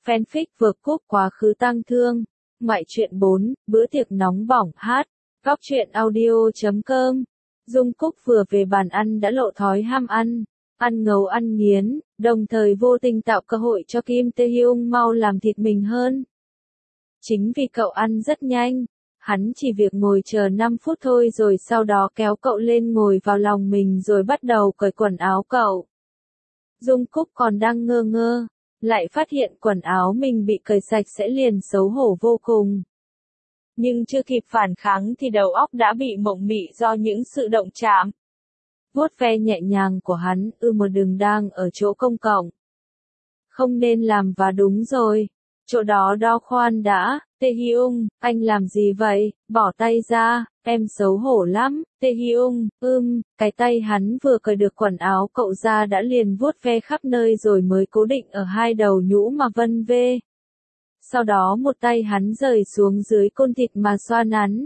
Fanfic vượt cúp quá khứ tang thương. Ngoại truyện 4, bữa tiệc nóng bỏng hát. Góc truyện audio.com. Dung Cúc vừa về bàn ăn đã lộ thói ham ăn ngấu ăn nghiến, đồng thời vô tình tạo cơ hội cho Kim Tae Hyung mau làm thịt mình hơn. Chính vì cậu ăn rất nhanh, hắn chỉ việc ngồi chờ 5 phút thôi rồi sau đó kéo cậu lên ngồi vào lòng mình rồi bắt đầu cởi quần áo cậu. Dung Cúc còn đang ngơ ngơ, lại phát hiện quần áo mình bị cởi sạch sẽ liền xấu hổ vô cùng. Nhưng chưa kịp phản kháng thì đầu óc đã bị mộng mị do những sự động chạm. Vuốt ve nhẹ nhàng của hắn, mà đừng đang ở chỗ công cộng. Không nên làm và đúng rồi. Chỗ đó đo khoan đã, Tae Hyung, anh làm gì vậy, bỏ tay ra, em xấu hổ lắm, Tae Hyung, cái tay hắn vừa cởi được quần áo cậu ra đã liền vuốt ve khắp nơi rồi mới cố định ở hai đầu nhũ mà vân vê. Sau đó một tay hắn rời xuống dưới côn thịt mà xoa nắn.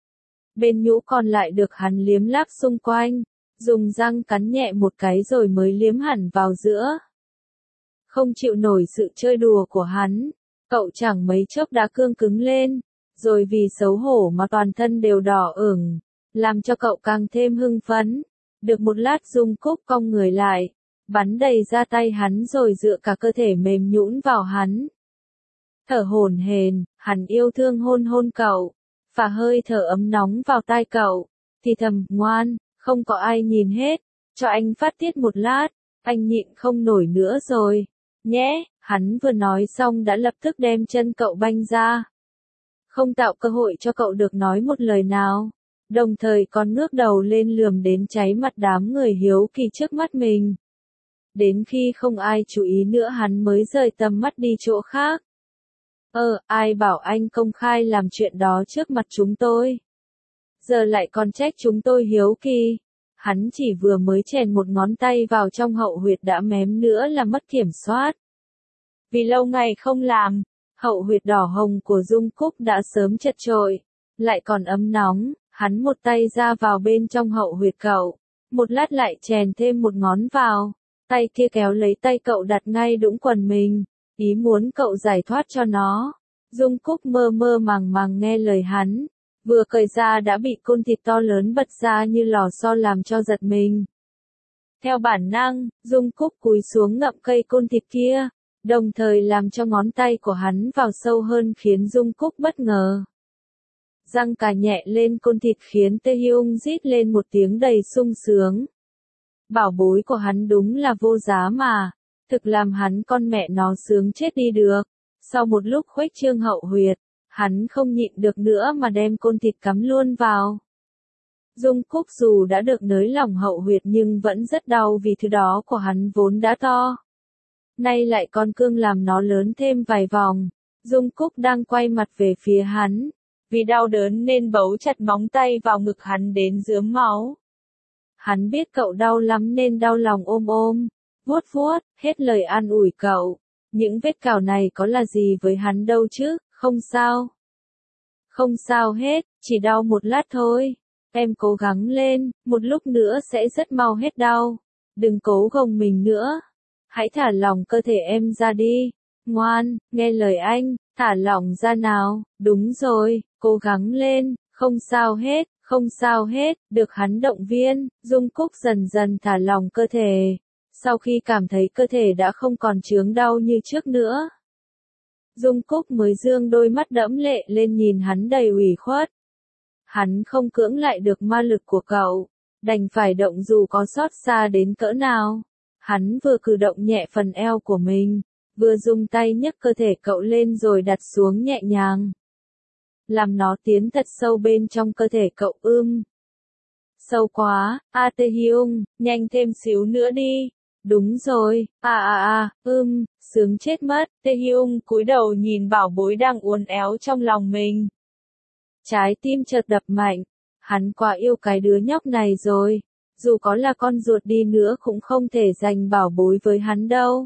Bên nhũ còn lại được hắn liếm láp xung quanh, dùng răng cắn nhẹ một cái rồi mới liếm hẳn vào giữa. Không chịu nổi sự chơi đùa của hắn, cậu chẳng mấy chốc đã cương cứng lên, rồi vì xấu hổ mà toàn thân đều đỏ ửng, làm cho cậu càng thêm hưng phấn. Được một lát Dung Cúc cong người lại, bắn đầy ra tay hắn rồi dựa cả cơ thể mềm nhũn vào hắn. Thở hổn hển, hắn yêu thương hôn hôn cậu, phả hơi thở ấm nóng vào tai cậu, thì thầm, ngoan, không có ai nhìn hết, cho anh phát tiết một lát, anh nhịn không nổi nữa rồi, nhé, hắn vừa nói xong đã lập tức đem chân cậu banh ra. Không tạo cơ hội cho cậu được nói một lời nào, đồng thời còn ngước đầu lên lườm đến cháy mặt đám người hiếu kỳ trước mắt mình. Đến khi không ai chú ý nữa hắn mới rời tầm mắt đi chỗ khác. Ai bảo anh công khai làm chuyện đó trước mặt chúng tôi? Giờ lại còn trách chúng tôi hiếu kỳ. Hắn chỉ vừa mới chèn một ngón tay vào trong hậu huyệt đã mém nữa là mất kiểm soát. Vì lâu ngày không làm, hậu huyệt đỏ hồng của Dung Cúc đã sớm chật chội, lại còn ấm nóng, hắn một tay ra vào bên trong hậu huyệt cậu, một lát lại chèn thêm một ngón vào, tay kia kéo lấy tay cậu đặt ngay đũng quần mình, ý muốn cậu giải thoát cho nó. Dung Cúc mơ mơ màng màng nghe lời hắn, vừa cởi ra đã bị côn thịt to lớn bật ra như lò xo làm cho giật mình. Theo bản năng, Dung Cúc cúi xuống ngậm cây côn thịt kia, đồng thời làm cho ngón tay của hắn vào sâu hơn khiến Dung Cúc bất ngờ. Răng cà nhẹ lên côn thịt khiến Tae Hyung rít lên một tiếng đầy sung sướng. Bảo bối của hắn đúng là vô giá mà, thực làm hắn con mẹ nó sướng chết đi được. Sau một lúc khuếch trương hậu huyệt, hắn không nhịn được nữa mà đem côn thịt cắm luôn vào. Dung Cúc dù đã được nới lỏng hậu huyệt nhưng vẫn rất đau vì thứ đó của hắn vốn đã to. Nay lại còn cương làm nó lớn thêm vài vòng. Dung Cúc đang quay mặt về phía hắn, vì đau đớn nên bấu chặt móng tay vào ngực hắn đến rướm máu. Hắn biết cậu đau lắm nên đau lòng ôm, vuốt vuốt, hết lời an ủi cậu. Những vết cào này có là gì với hắn đâu chứ, không sao. Không sao hết, chỉ đau một lát thôi. Em cố gắng lên, một lúc nữa sẽ rất mau hết đau. Đừng cố gồng mình nữa. Hãy thả lỏng cơ thể em ra đi. Ngoan, nghe lời anh, thả lỏng ra nào. Đúng rồi, cố gắng lên, không sao hết, không sao hết. Được hắn động viên, Dung Cúc dần dần thả lỏng cơ thể. Sau khi cảm thấy cơ thể đã không còn chướng đau như trước nữa, Dung Cúc mới dương đôi mắt đẫm lệ lên nhìn hắn đầy ủy khuất. Hắn không cưỡng lại được ma lực của cậu, đành phải động dù có xót xa đến cỡ nào. Hắn vừa cử động nhẹ phần eo của mình, vừa dùng tay nhấc cơ thể cậu lên rồi đặt xuống nhẹ nhàng. Làm nó tiến thật sâu bên trong cơ thể cậu. Sâu quá, Tae Hyung, nhanh thêm xíu nữa đi. Đúng rồi, sướng chết mất. Tae Hyung cúi đầu nhìn bảo bối đang uốn éo trong lòng mình. Trái tim chợt đập mạnh, hắn quá yêu cái đứa nhóc này rồi, dù có là con ruột đi nữa cũng không thể giành bảo bối với hắn đâu.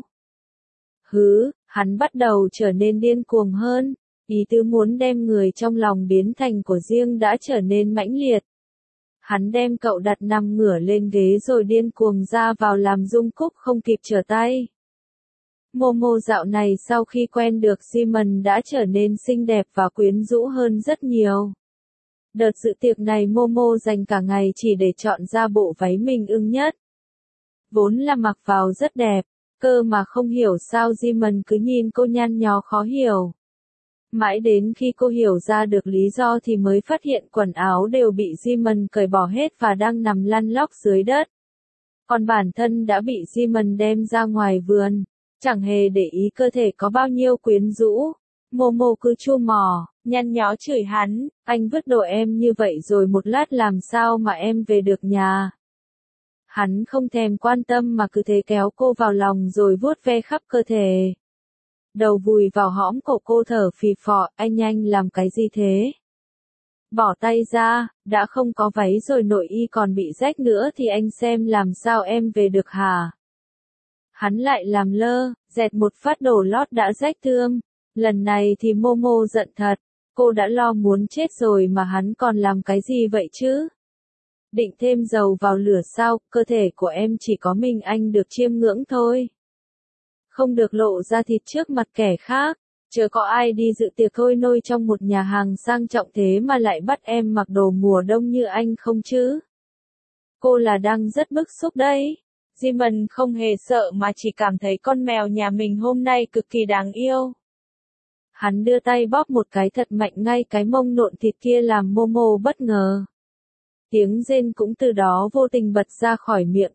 Hắn bắt đầu trở nên điên cuồng hơn, ý tứ muốn đem người trong lòng biến thành của riêng đã trở nên mãnh liệt. Hắn đem cậu đặt nằm ngửa lên ghế rồi điên cuồng ra vào làm Dung Cúc không kịp trở tay. Momo dạo này sau khi quen được Jimin đã trở nên xinh đẹp và quyến rũ hơn rất nhiều. Đợt dự tiệc này Momo dành cả ngày chỉ để chọn ra bộ váy mình ưng nhất. Vốn là mặc vào rất đẹp, cơ mà không hiểu sao Jimin cứ nhìn cô nhăn nhó khó hiểu. Mãi đến khi cô hiểu ra được lý do thì mới phát hiện quần áo đều bị Jimin cởi bỏ hết và đang nằm lăn lóc dưới đất. Còn bản thân đã bị Jimin đem ra ngoài vườn, chẳng hề để ý cơ thể có bao nhiêu quyến rũ. Momo cứ chu mỏ, nhăn nhó chửi hắn, anh vứt đồ em như vậy rồi một lát làm sao mà em về được nhà. Hắn không thèm quan tâm mà cứ thế kéo cô vào lòng rồi vuốt ve khắp cơ thể. Đầu vùi vào hõm cổ cô thở phì phò, anh làm cái gì thế? Bỏ tay ra, đã không có váy rồi nội y còn bị rách nữa thì anh xem làm sao em về được hả? Hắn lại làm lơ, dẹt một phát đồ lót đã rách thương. Lần này thì Momo giận thật, cô đã lo muốn chết rồi mà hắn còn làm cái gì vậy chứ? Định thêm dầu vào lửa sao, cơ thể của em chỉ có mình anh được chiêm ngưỡng thôi. Không được lộ ra thịt trước mặt kẻ khác, chớ có ai đi dự tiệc thôi nôi trong một nhà hàng sang trọng thế mà lại bắt em mặc đồ mùa đông như anh không chứ? Cô là đang rất bức xúc đấy. Jimin không hề sợ mà chỉ cảm thấy con mèo nhà mình hôm nay cực kỳ đáng yêu. Hắn đưa tay bóp một cái thật mạnh ngay cái mông nộn thịt kia làm Momo bất ngờ. Tiếng rên cũng từ đó vô tình bật ra khỏi miệng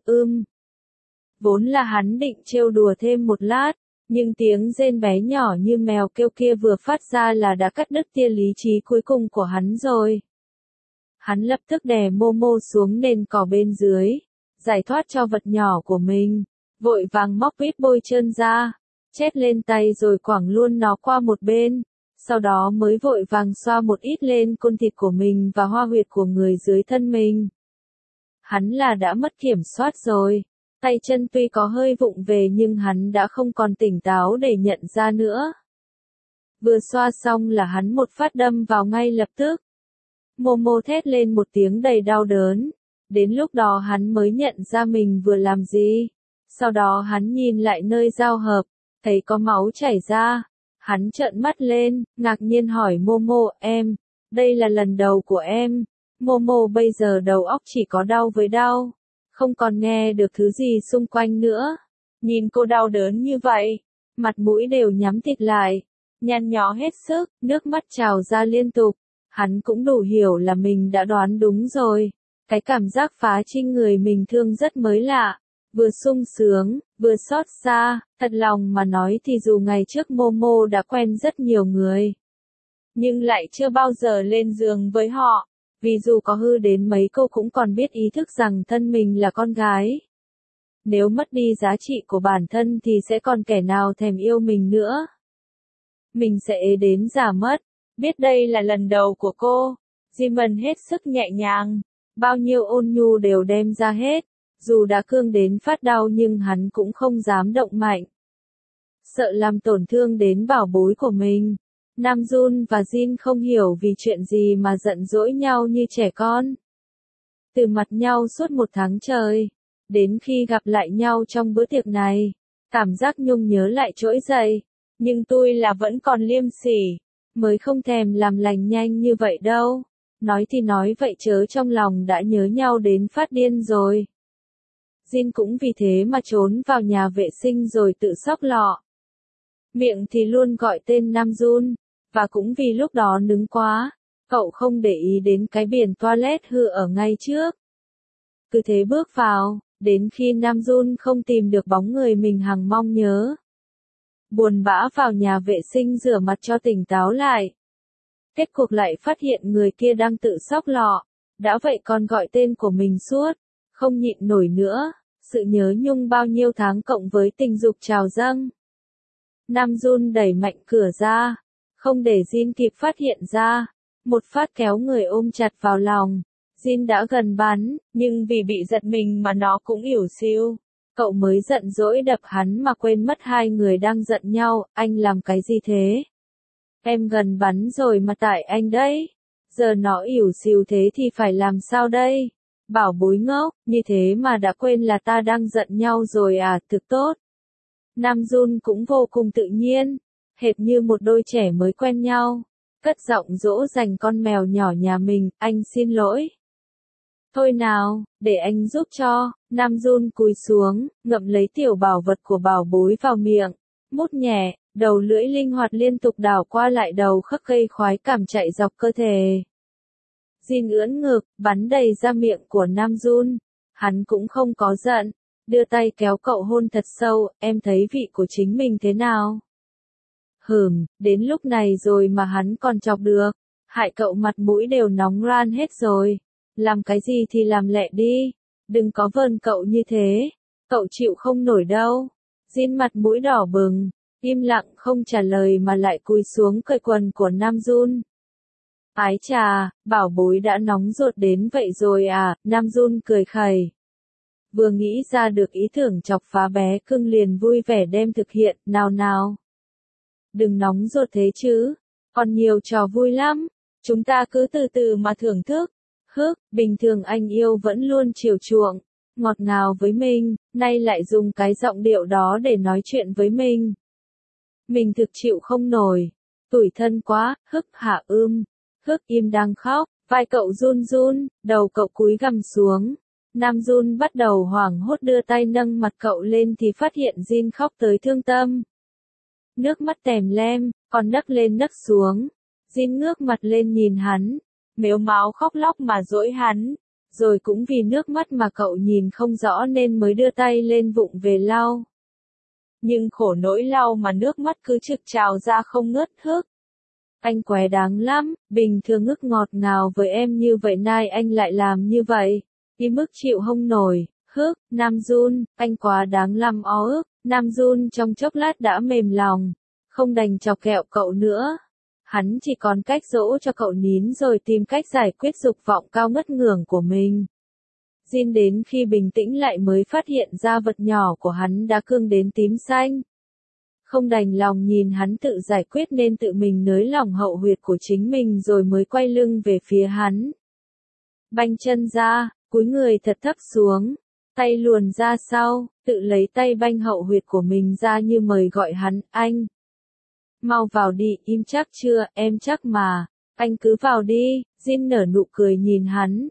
Vốn là hắn định trêu đùa thêm một lát, nhưng tiếng rên bé nhỏ như mèo kêu kia vừa phát ra là đã cắt đứt tia lý trí cuối cùng của hắn rồi. Hắn lập tức đè Momo xuống nền cỏ bên dưới, giải thoát cho vật nhỏ của mình, vội vàng móc vít bôi trơn ra, chét lên tay rồi quẳng luôn nó qua một bên, sau đó mới vội vàng xoa một ít lên côn thịt của mình và hoa huyệt của người dưới thân mình. Hắn là đã mất kiểm soát rồi, tay chân tuy có hơi vụng về nhưng hắn đã không còn tỉnh táo để nhận ra nữa. Vừa xoa xong là hắn một phát đâm vào ngay lập tức. Momo thét lên một tiếng đầy đau đớn, đến lúc đó hắn mới nhận ra mình vừa làm gì. Sau đó hắn nhìn lại nơi giao hợp, thấy có máu chảy ra. Hắn trợn mắt lên, ngạc nhiên hỏi Momo, em, đây là lần đầu của em. Momo bây giờ đầu óc chỉ có đau với đau, không còn nghe được thứ gì xung quanh nữa. Nhìn cô đau đớn như vậy, mặt mũi đều nhắm tịt lại, nhăn nhó hết sức, nước mắt trào ra liên tục. Hắn cũng đủ hiểu là mình đã đoán đúng rồi. Cái cảm giác phá trinh người mình thương rất mới lạ. Vừa sung sướng, vừa xót xa, thật lòng mà nói thì dù ngày trước Momo đã quen rất nhiều người, nhưng lại chưa bao giờ lên giường với họ, vì dù có hư đến mấy cô cũng còn biết ý thức rằng thân mình là con gái. Nếu mất đi giá trị của bản thân thì sẽ còn kẻ nào thèm yêu mình nữa. Mình sẽ ế đến già mất. Biết đây là lần đầu của cô, Jimin hết sức nhẹ nhàng, bao nhiêu ôn nhu đều đem ra hết. Dù đã cương đến phát đau nhưng hắn cũng không dám động mạnh. Sợ làm tổn thương đến bảo bối của mình. Namjoon và Jin không hiểu vì chuyện gì mà giận dỗi nhau như trẻ con. Từ mặt nhau suốt một tháng trời, đến khi gặp lại nhau trong bữa tiệc này, cảm giác nhung nhớ lại trỗi dậy. Nhưng tôi là vẫn còn liêm sỉ, mới không thèm làm lành nhanh như vậy đâu. Nói thì nói vậy chớ trong lòng đã nhớ nhau đến phát điên rồi. Jin cũng vì thế mà trốn vào nhà vệ sinh rồi tự xóc lọ. Miệng thì luôn gọi tên Namjoon, và cũng vì lúc đó nứng quá, cậu không để ý đến cái biển toilet hư ở ngay trước. Cứ thế bước vào, đến khi Namjoon không tìm được bóng người mình hằng mong nhớ. Buồn bã vào nhà vệ sinh rửa mặt cho tỉnh táo lại. Kết cuộc lại phát hiện người kia đang tự xóc lọ, đã vậy còn gọi tên của mình suốt, không nhịn nổi nữa. Sự nhớ nhung bao nhiêu tháng cộng với tình dục trào dâng. Namjoon đẩy mạnh cửa ra, không để Jin kịp phát hiện ra, một phát kéo người ôm chặt vào lòng. Jin đã gần bắn, nhưng vì bị giật mình mà nó cũng ỉu xìu. Cậu mới giận dỗi đập hắn mà quên mất hai người đang giận nhau, anh làm cái gì thế? Em gần bắn rồi mà tại anh đấy. Giờ nó ỉu xìu thế thì phải làm sao đây? Bảo bối ngốc, như thế mà đã quên là ta đang giận nhau rồi à, thực tốt. Nam Jun cũng vô cùng tự nhiên, hệt như một đôi trẻ mới quen nhau. Cất giọng dỗ dành con mèo nhỏ nhà mình, anh xin lỗi. Thôi nào, để anh giúp cho. Nam Jun cúi xuống, ngậm lấy tiểu bảo vật của bảo bối vào miệng, mút nhẹ, đầu lưỡi linh hoạt liên tục đảo qua lại đầu khắc gây khoái cảm chạy dọc cơ thể. Jin ưỡn ngực, bắn đầy ra miệng của Nam Jun. Hắn cũng không có giận, đưa tay kéo cậu hôn thật sâu, em thấy vị của chính mình thế nào? Đến lúc này rồi mà hắn còn chọc được, hại cậu mặt mũi đều nóng ran hết rồi. Làm cái gì thì làm lẹ đi, đừng có vờn cậu như thế, cậu chịu không nổi đâu. Jin mặt mũi đỏ bừng, im lặng không trả lời mà lại cúi xuống cởi quần của Nam Jun. Ái chà, bảo bối đã nóng ruột đến vậy rồi à, Nam Jun cười khẩy. Vừa nghĩ ra được ý tưởng chọc phá bé cưng liền vui vẻ đem thực hiện, nào nào. Đừng nóng ruột thế chứ, còn nhiều trò vui lắm, chúng ta cứ từ từ mà thưởng thức. Bình thường anh yêu vẫn luôn chiều chuộng, ngọt ngào với mình, nay lại dùng cái giọng điệu đó để nói chuyện với mình. Mình thực chịu không nổi, tủi thân quá, hạ im đang khóc, vai cậu run run, đầu cậu cúi gằm xuống. Nam Jun bắt đầu hoảng hốt đưa tay nâng mặt cậu lên thì phát hiện Jin khóc tới thương tâm. Nước mắt tèm lem, còn nấc lên nấc xuống. Jin ngước mặt lên nhìn hắn, mếu máo khóc lóc mà dỗi hắn, rồi cũng vì nước mắt mà cậu nhìn không rõ nên mới đưa tay lên vụng về lau. Nhưng khổ nỗi lau mà nước mắt cứ trực trào ra không ngớt hức. Anh quái đáng lắm, bình thường ngức ngọt ngào với em như vậy nay anh lại làm như vậy, đi mức chịu không nổi. Nam Jun, anh quá đáng lắm ó ức. Nam Jun trong chốc lát đã mềm lòng, không đành chọc kẹo cậu nữa. Hắn chỉ còn cách dỗ cho cậu nín rồi tìm cách giải quyết dục vọng cao ngất ngưởng của mình. Jin đến khi bình tĩnh lại mới phát hiện ra vật nhỏ của hắn đã cương đến tím xanh. Không đành lòng nhìn hắn tự giải quyết nên tự mình nới lỏng hậu huyệt của chính mình rồi mới quay lưng về phía hắn. Banh chân ra, cúi người thật thấp xuống, tay luồn ra sau, tự lấy tay banh hậu huyệt của mình ra như mời gọi hắn, anh. Mau vào đi, im chắc chưa, em chắc mà, anh cứ vào đi. Jin nở nụ cười nhìn hắn.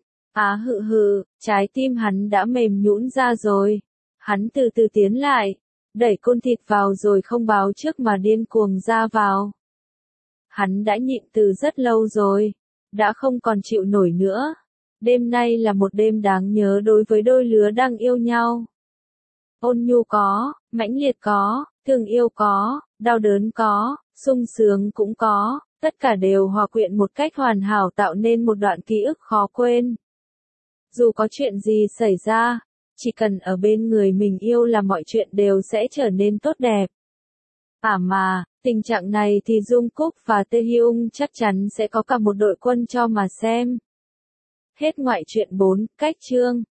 Trái tim hắn đã mềm nhũn ra rồi. Hắn từ từ tiến lại, đẩy côn thịt vào rồi không báo trước mà điên cuồng ra vào. Hắn đã nhịn từ rất lâu rồi, đã không còn chịu nổi nữa. Đêm nay là một đêm đáng nhớ đối với đôi lứa đang yêu nhau. Ôn nhu có, mãnh liệt có, thương yêu có, đau đớn có, sung sướng cũng có, tất cả đều hòa quyện một cách hoàn hảo tạo nên một đoạn ký ức khó quên. Dù có chuyện gì xảy ra, chỉ cần ở bên người mình yêu là mọi chuyện đều sẽ trở nên tốt đẹp. Mà, tình trạng này thì Jungkook và Taehyung chắc chắn sẽ có cả một đội quân cho mà xem. Hết ngoại truyện 4, cách chương.